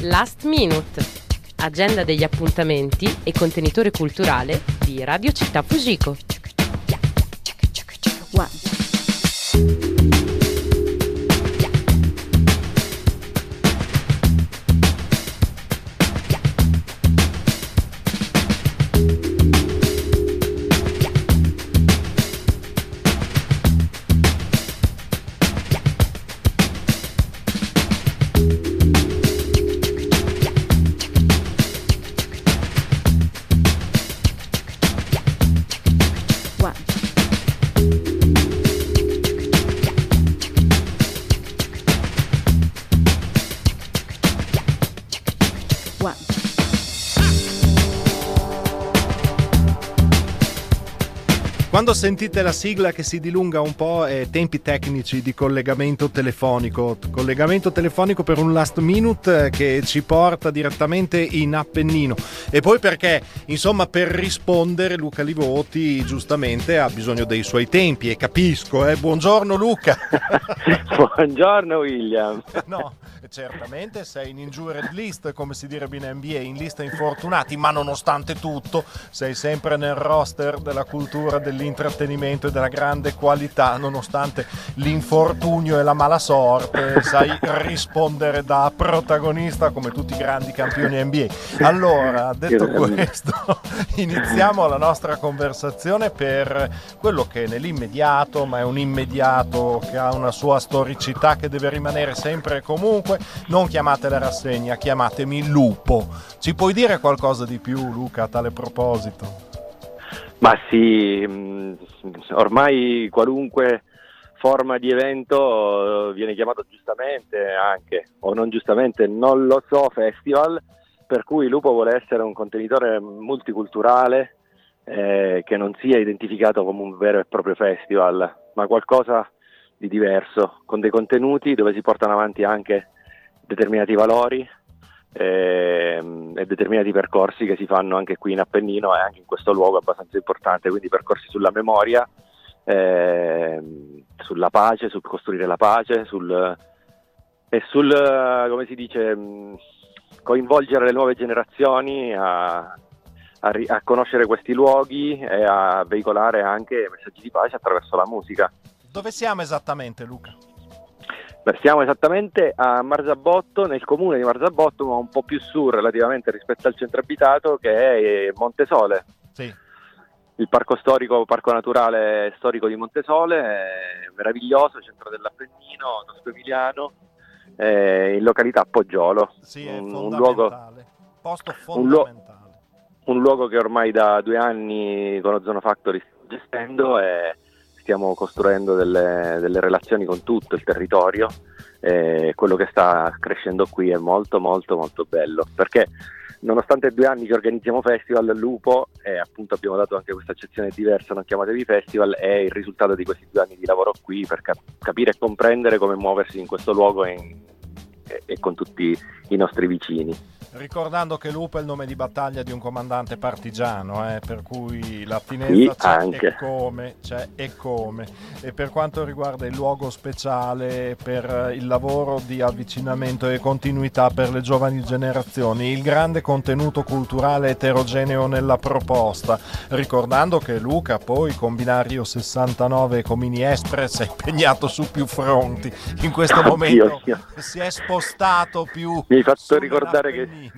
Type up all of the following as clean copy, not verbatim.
Last Minute, agenda degli appuntamenti e contenitore culturale di Radio Città Fujiko. Quando sentite la sigla che si dilunga un po', tempi tecnici di collegamento telefonico per un last minute che ci porta direttamente in Appennino, e poi perché insomma per rispondere Luca Livoti giustamente ha bisogno dei suoi tempi, e capisco. Buongiorno Luca. Buongiorno William. No, certamente sei in injured list, come si direbbe in NBA, in lista infortunati, ma nonostante tutto sei sempre nel roster della cultura dell'intrattenimento e della grande qualità. Nonostante l'infortunio e la mala sorte, sai rispondere da protagonista come tutti i grandi campioni NBA. Allora, detto questo, iniziamo la nostra conversazione per quello che nell'immediato, ma è un immediato che ha una sua storicità che deve rimanere sempre e comunque. Non chiamate la rassegna, chiamatemi Lupo. Ci puoi dire qualcosa di più, Luca, a tale proposito? Ma sì, ormai qualunque forma di evento viene chiamato giustamente anche, o non giustamente, non lo so, festival, per cui Lupo vuole essere un contenitore multiculturale che non sia identificato come un vero e proprio festival, ma qualcosa di diverso, con dei contenuti dove si portano avanti anche determinati valori e determinati percorsi che si fanno anche qui in Appennino e anche in questo luogo abbastanza importante, quindi percorsi sulla memoria, sulla pace, sul costruire la pace, sul come si dice, coinvolgere le nuove generazioni a conoscere questi luoghi e a veicolare anche messaggi di pace attraverso la musica. Dove siamo esattamente, Luca? Beh, siamo esattamente a Marzabotto, nel comune di Marzabotto, ma un po' più su relativamente rispetto al centro abitato, che è Montesole. Sì. Il parco naturale storico di Montesole, è meraviglioso, centro dell'Appennino, Tosco Emiliano, in località Poggiolo. Sì, è fondamentale. Posto fondamentale. Un luogo che ormai da 2 anni con Ozono Factory stiamo gestendo e stiamo costruendo delle relazioni con tutto il territorio. Quello che sta crescendo qui è molto molto molto bello, perché nonostante 2 anni che organizziamo festival, Lupo, e appunto abbiamo dato anche questa accezione diversa, non chiamatevi festival, è il risultato di questi 2 anni di lavoro qui per capire e comprendere come muoversi in questo luogo e con tutti i nostri vicini. Ricordando che Lupo è il nome di battaglia di un comandante partigiano, per cui l'attinenza c'è anche. e come. E per quanto riguarda il luogo speciale per il lavoro di avvicinamento e continuità per le giovani generazioni, il grande contenuto culturale eterogeneo nella proposta, ricordando che Luca poi con Binario 69 e Comini Express è impegnato su più fronti. In questo momento si è spostato più. Mi hai fatto ricordare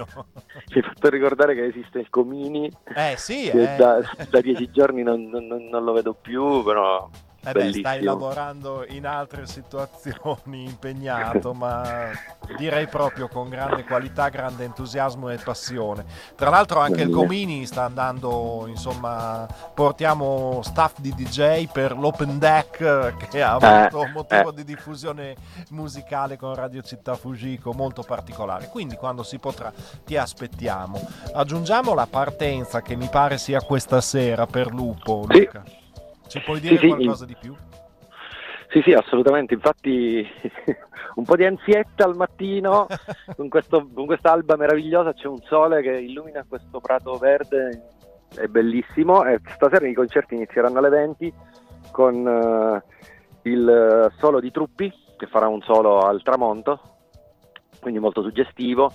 che esiste il Comini. Sì, da 10 giorni non lo vedo più, però stai lavorando in altre situazioni, impegnato, ma direi proprio con grande qualità, grande entusiasmo e passione. Tra l'altro anche il Comini sta andando, insomma, portiamo staff di DJ per l'Open Deck che ha avuto un motivo di diffusione musicale con Radio Città Fujiko molto particolare, quindi quando si potrà ti aspettiamo. Aggiungiamo la partenza che mi pare sia questa sera per Lupo, Luca. Ci puoi dire qualcosa di più? Sì, assolutamente. Infatti un po' di ansietta al mattino con questa alba meravigliosa, c'è un sole che illumina questo prato verde, è bellissimo, e stasera i concerti inizieranno alle 20 con il solo di Truppi, che farà un solo al tramonto, quindi molto suggestivo,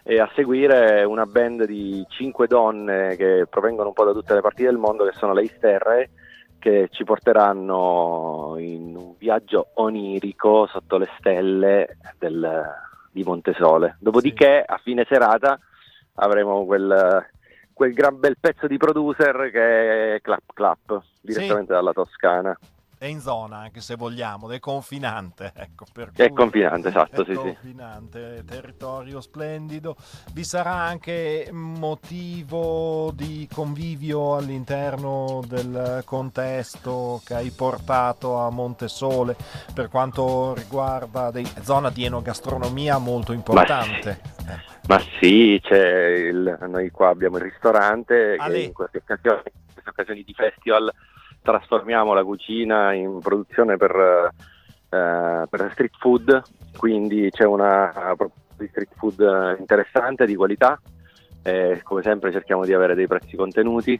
e a seguire una band di 5 donne che provengono un po' da tutte le parti del mondo, che sono le Isterre, che ci porteranno in un viaggio onirico sotto le stelle di Montesole. Dopodiché a fine serata avremo quel gran bel pezzo di producer che è Clap Clap, direttamente dalla Toscana. È in zona, anche se vogliamo, è confinante, ecco, è confinante, esatto, è confinante, territorio splendido. Vi sarà anche motivo di convivio all'interno del contesto che hai portato a Montesole per quanto riguarda zona di enogastronomia molto importante. Ma sì, noi qua abbiamo il ristorante che in queste occasioni di festival trasformiamo la cucina in produzione per street food, quindi c'è una proposta di street food interessante, di qualità, come sempre cerchiamo di avere dei prezzi contenuti,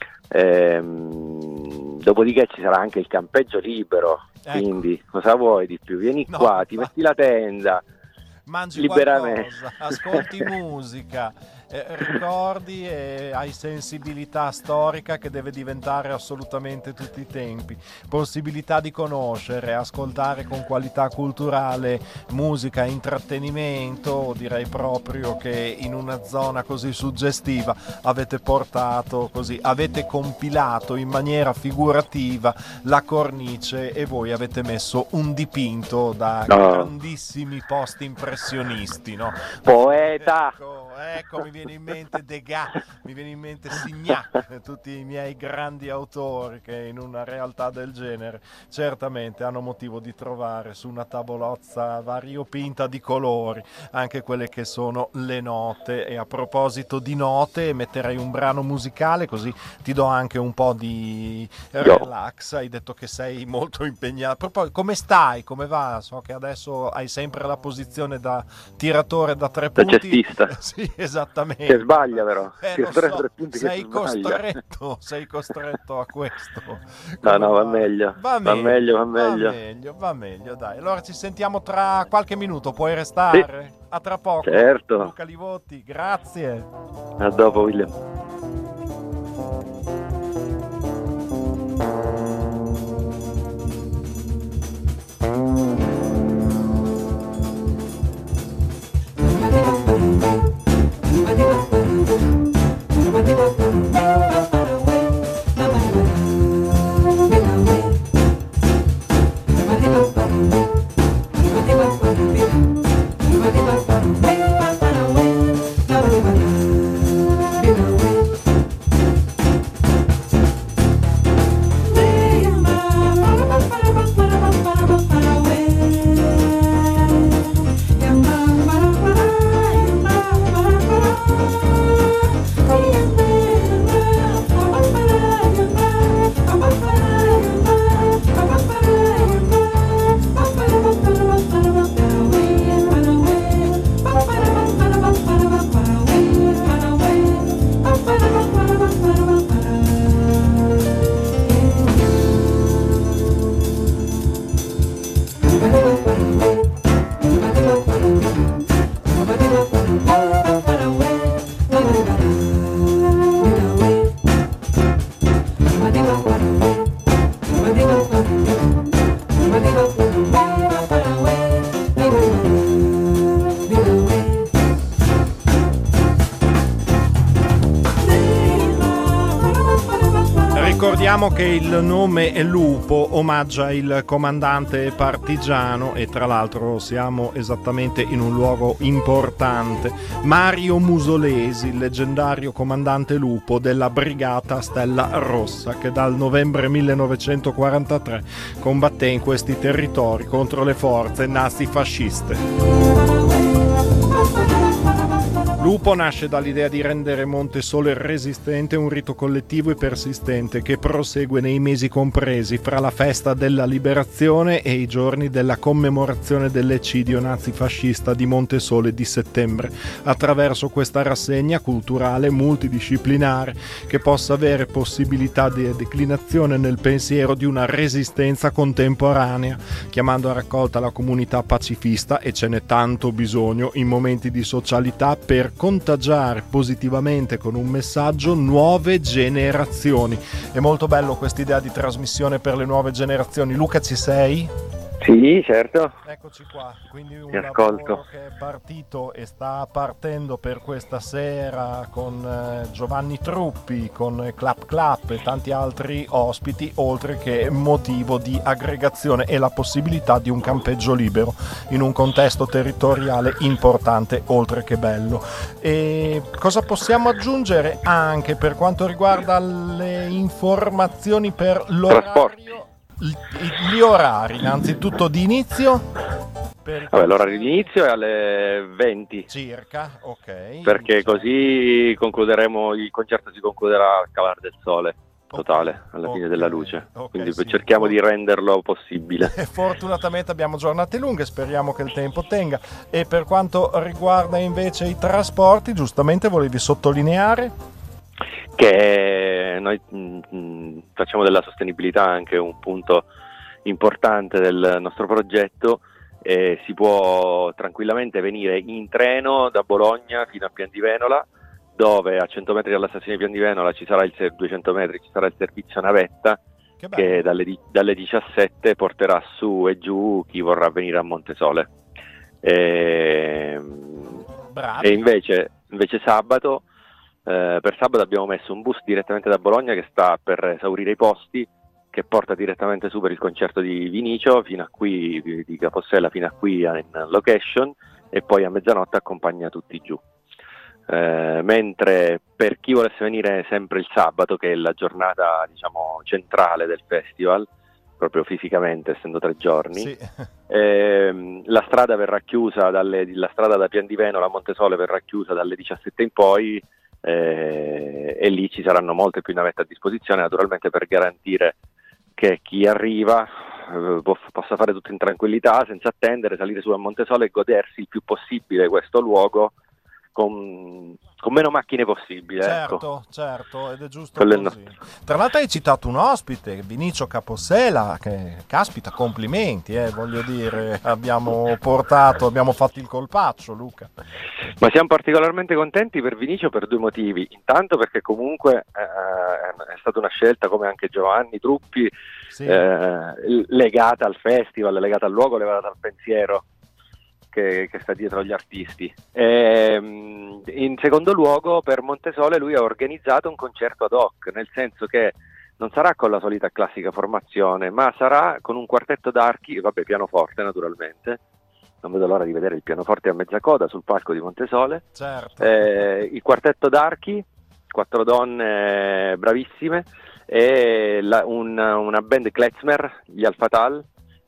dopodiché ci sarà anche il campeggio libero, quindi cosa vuoi di più? Vieni qua, ti metti la tenda, mangi qualcosa, ascolti musica, ricordi e hai sensibilità storica che deve diventare assolutamente tutti i tempi, possibilità di conoscere, ascoltare con qualità culturale musica, intrattenimento. Direi proprio che in una zona così suggestiva avete compilato in maniera figurativa la cornice e voi avete messo un dipinto da grandissimi post impressionisti, no? Poeta! Ecco, mi viene in mente Degas, mi viene in mente Signac, tutti i miei grandi autori che in una realtà del genere certamente hanno motivo di trovare su una tavolozza variopinta di colori anche quelle che sono le note. E a proposito di note, metterei un brano musicale così ti do anche un po' di relax. Hai detto che sei molto impegnato. Proprio, come stai? Come va? So che adesso hai sempre la posizione da tiratore da 3 punti. Da cestista. Sì, esattamente. Che sbaglia però. Sei costretto a questo. No, va meglio. Va meglio, dai. Allora ci sentiamo tra qualche minuto, puoi restare? Sì. A tra poco. Certo. Luca Livotti, grazie. A dopo, William. Ricordiamo che il nome è Lupo omaggia il comandante partigiano e tra l'altro siamo esattamente in un luogo importante. Mario Musolesi, il leggendario comandante Lupo della Brigata Stella Rossa, che dal novembre 1943 combatté in questi territori contro le forze nazifasciste. Lupo nasce dall'idea di rendere Montesole resistente, un rito collettivo e persistente che prosegue nei mesi compresi fra la festa della liberazione e i giorni della commemorazione dell'eccidio nazifascista di Montesole di settembre, attraverso questa rassegna culturale multidisciplinare che possa avere possibilità di declinazione nel pensiero di una resistenza contemporanea, chiamando a raccolta la comunità pacifista, e ce n'è tanto bisogno in momenti di socialità, per contagiare positivamente con un messaggio nuove generazioni. È molto bello quest'idea di trasmissione per le nuove generazioni. Luca, ci sei? Sì, certo. Eccoci qua, quindi un ascolto. lavoro che è partito e sta partendo per questa sera con Giovanni Truppi, con Clap Clap e tanti altri ospiti, oltre che motivo di aggregazione e la possibilità di un campeggio libero in un contesto territoriale importante, oltre che bello. E cosa possiamo aggiungere anche per quanto riguarda le informazioni per l'orario? Gli orari, innanzitutto di inizio? L'orario di inizio è alle 20 circa, ok. Perché così concluderemo, il concerto si concluderà al calar del sole totale, alla fine della luce, quindi sì. cerchiamo di renderlo possibile. Fortunatamente abbiamo giornate lunghe, speriamo che il tempo tenga. E per quanto riguarda invece i trasporti, giustamente volevi sottolineare che noi facciamo della sostenibilità anche un punto importante del nostro progetto, e si può tranquillamente venire in treno da Bologna fino a Piandivenola, dove a 100 metri dalla stazione di Piandivenola ci sarà 200 metri ci sarà il servizio navetta che dalle 17 porterà su e giù chi vorrà venire a Montesole. E invece sabato, per sabato abbiamo messo un bus direttamente da Bologna che sta per esaurire i posti, che porta direttamente su per il concerto di Vinicio fino a qui, di Capossela fino a qui in location, e poi a mezzanotte accompagna tutti giù. Mentre per chi volesse venire sempre il sabato, che è la giornata diciamo centrale del festival, proprio fisicamente essendo 3 giorni, sì. La strada verrà chiusa la strada da Piandivenola a Montesole verrà chiusa dalle 17 in poi, e lì ci saranno molte più navette a disposizione, naturalmente per garantire che chi arriva possa fare tutto in tranquillità, senza attendere, salire su a Montesole e godersi il più possibile questo luogo con meno macchine possibile. Certo, ed è giusto così. Tra l'altro hai citato un ospite, Vinicio Capossela, che caspita, complimenti, voglio dire, abbiamo fatto il colpaccio, Luca. Ma siamo particolarmente contenti per Vinicio per 2 motivi. Intanto perché comunque è stata una scelta, come anche Giovanni Truppi, sì. Legata al festival, legata al luogo, legata al pensiero che sta dietro agli artisti. In secondo luogo, per Montesole lui ha organizzato un concerto ad hoc, nel senso che non sarà con la solita classica formazione, ma sarà con un quartetto d'archi, pianoforte naturalmente. Non vedo l'ora di vedere il pianoforte a mezza coda sul palco di Montesole. Certo. Il quartetto d'archi, 4 donne bravissime, e una band Klezmer, gli Alfatal,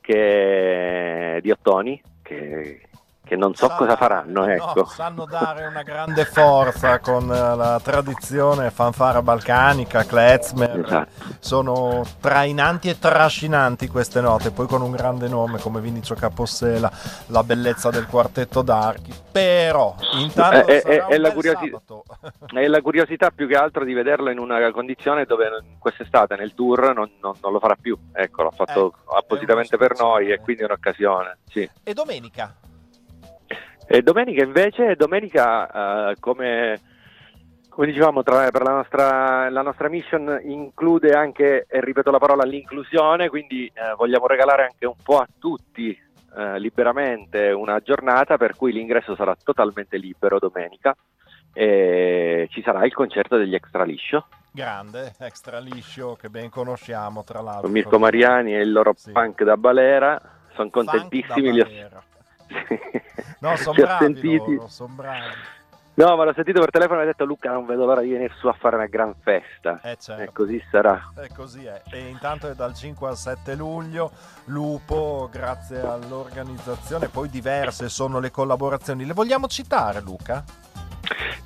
che di Ottoni, che non so cosa faranno, ecco. No, sanno dare una grande forza con la tradizione fanfara balcanica, klezmer, esatto. Sono trainanti e trascinanti queste note, poi con un grande nome come Vinicio Capossela, la bellezza del quartetto d'archi, però intanto è la curiosità più che altro di vederlo in una condizione dove quest'estate nel tour non lo farà più, ecco, l'ha fatto appositamente per noi, e quindi è un'occasione, sì. E domenica? E domenica invece, come dicevamo, per la nostra mission include anche, e ripeto la parola, l'inclusione, quindi vogliamo regalare anche un po' a tutti liberamente una giornata per cui l'ingresso sarà totalmente libero domenica, e ci sarà il concerto degli Extra Liscio. Grande, Extra Liscio, che ben conosciamo tra l'altro. Con Mirko Mariani e il loro punk da Balera, sono contentissimi. No, sono bravi. No, ma l'ho sentito per telefono e ho detto: Luca, non vedo l'ora di venire su a fare una gran festa. Certo. E così sarà. E così è. E intanto è dal 5 al 7 luglio. Lupo, grazie all'organizzazione, poi diverse sono le collaborazioni. Le vogliamo citare, Luca?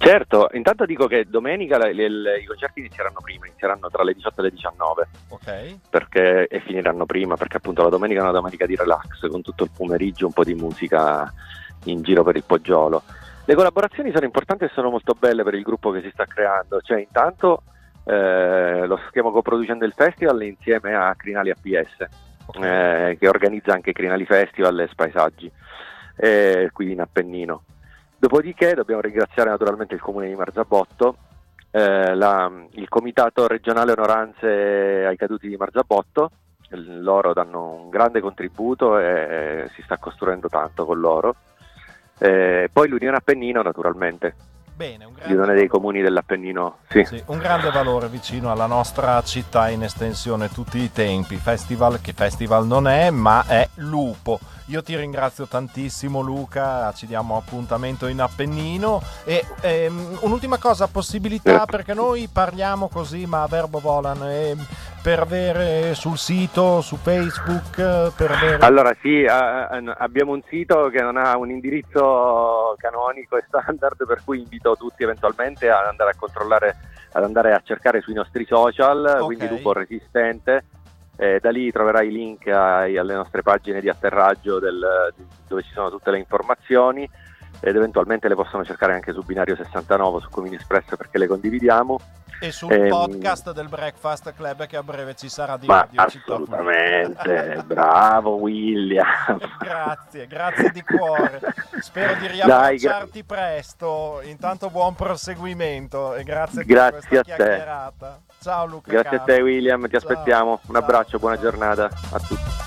Certo, intanto dico che domenica i concerti inizieranno tra le 18 e le 19, e finiranno prima, perché appunto la domenica è una domenica di relax, con tutto il pomeriggio un po' di musica in giro per il Poggiolo. Le collaborazioni sono importanti e sono molto belle per il gruppo che si sta creando, cioè intanto lo stiamo coproducendo il festival insieme a Crinali APS, che organizza anche Crinali Festival e Spaesaggi, qui in Appennino. Dopodiché dobbiamo ringraziare naturalmente il comune di Marzabotto, il comitato regionale onoranze ai caduti di Marzabotto. Loro danno un grande contributo e si sta costruendo tanto con loro. Poi l'Unione Appennino naturalmente. Bene, l'Unione dei comuni dell'Appennino, sì, un grande valore vicino alla nostra città in estensione tutti i tempi. Festival che festival non è, ma è Lupo. Io ti ringrazio tantissimo Luca, ci diamo appuntamento in Appennino e un'ultima cosa, possibilità, perché noi parliamo così ma a verbo volan, per avere sul sito, su Facebook, per avere... Allora sì, abbiamo un sito che non ha un indirizzo canonico e standard, per cui invito tutti eventualmente ad andare a controllare, ad andare a cercare sui nostri social, quindi Lupo Resistente. Da lì troverai i link alle nostre pagine di atterraggio dove ci sono tutte le informazioni, ed eventualmente le possono cercare anche su Binario 69, su Comini Express, perché le condividiamo, e sul podcast del Breakfast Club che a breve ci sarà di Radio assolutamente. Bravo William, grazie di cuore, spero di riabbracciarti presto. Intanto buon proseguimento e grazie per questa chiacchierata. Ciao Luca. Grazie a te William, ti aspettiamo. Un abbraccio, buona giornata a tutti.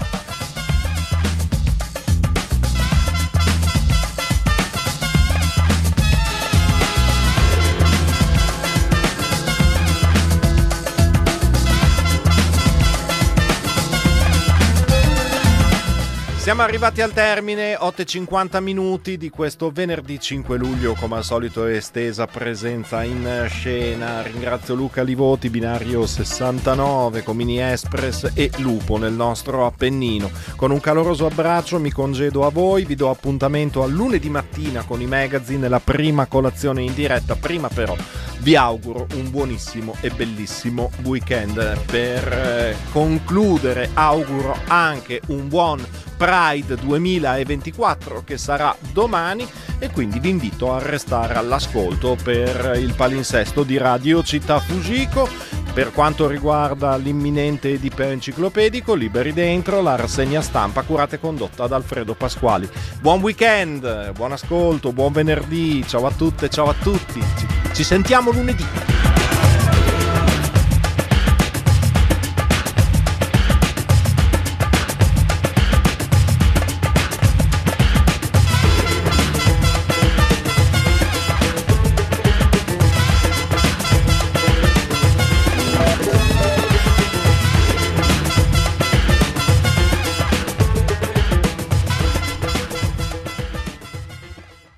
Siamo arrivati al termine, 8:50 minuti di questo venerdì 5 luglio, come al solito estesa presenza in scena. Ringrazio Luca Livoti, Binario 69, Comini Express e Lupo nel nostro Appennino. Con un caloroso abbraccio mi congedo a voi, vi do appuntamento a lunedì mattina con i magazine, la prima colazione in diretta. Prima però vi auguro un buonissimo e bellissimo weekend. Per concludere auguro anche un buon Pride 2024 che sarà domani, e quindi vi invito a restare all'ascolto per il palinsesto di Radio Città Fusiko. Per quanto riguarda l'imminente edipeo enciclopedico, liberi dentro, la rassegna stampa curata e condotta da Alfredo Pasquali. Buon weekend, buon ascolto, buon venerdì, ciao a tutte, ciao a tutti, ci sentiamo lunedì.